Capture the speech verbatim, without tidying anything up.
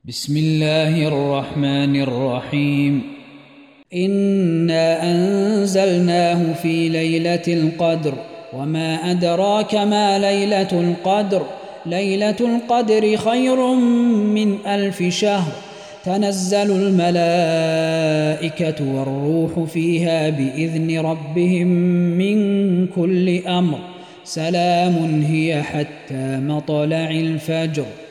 بسم الله الرحمن الرحيم. إنا أنزلناه في ليلة القدر وما أدراك ما ليلة القدر ليلة القدر خير من ألف شهر تنزل الملائكة والروح فيها بإذن ربهم من كل أمر سلام هي حتى مطلع الفجر.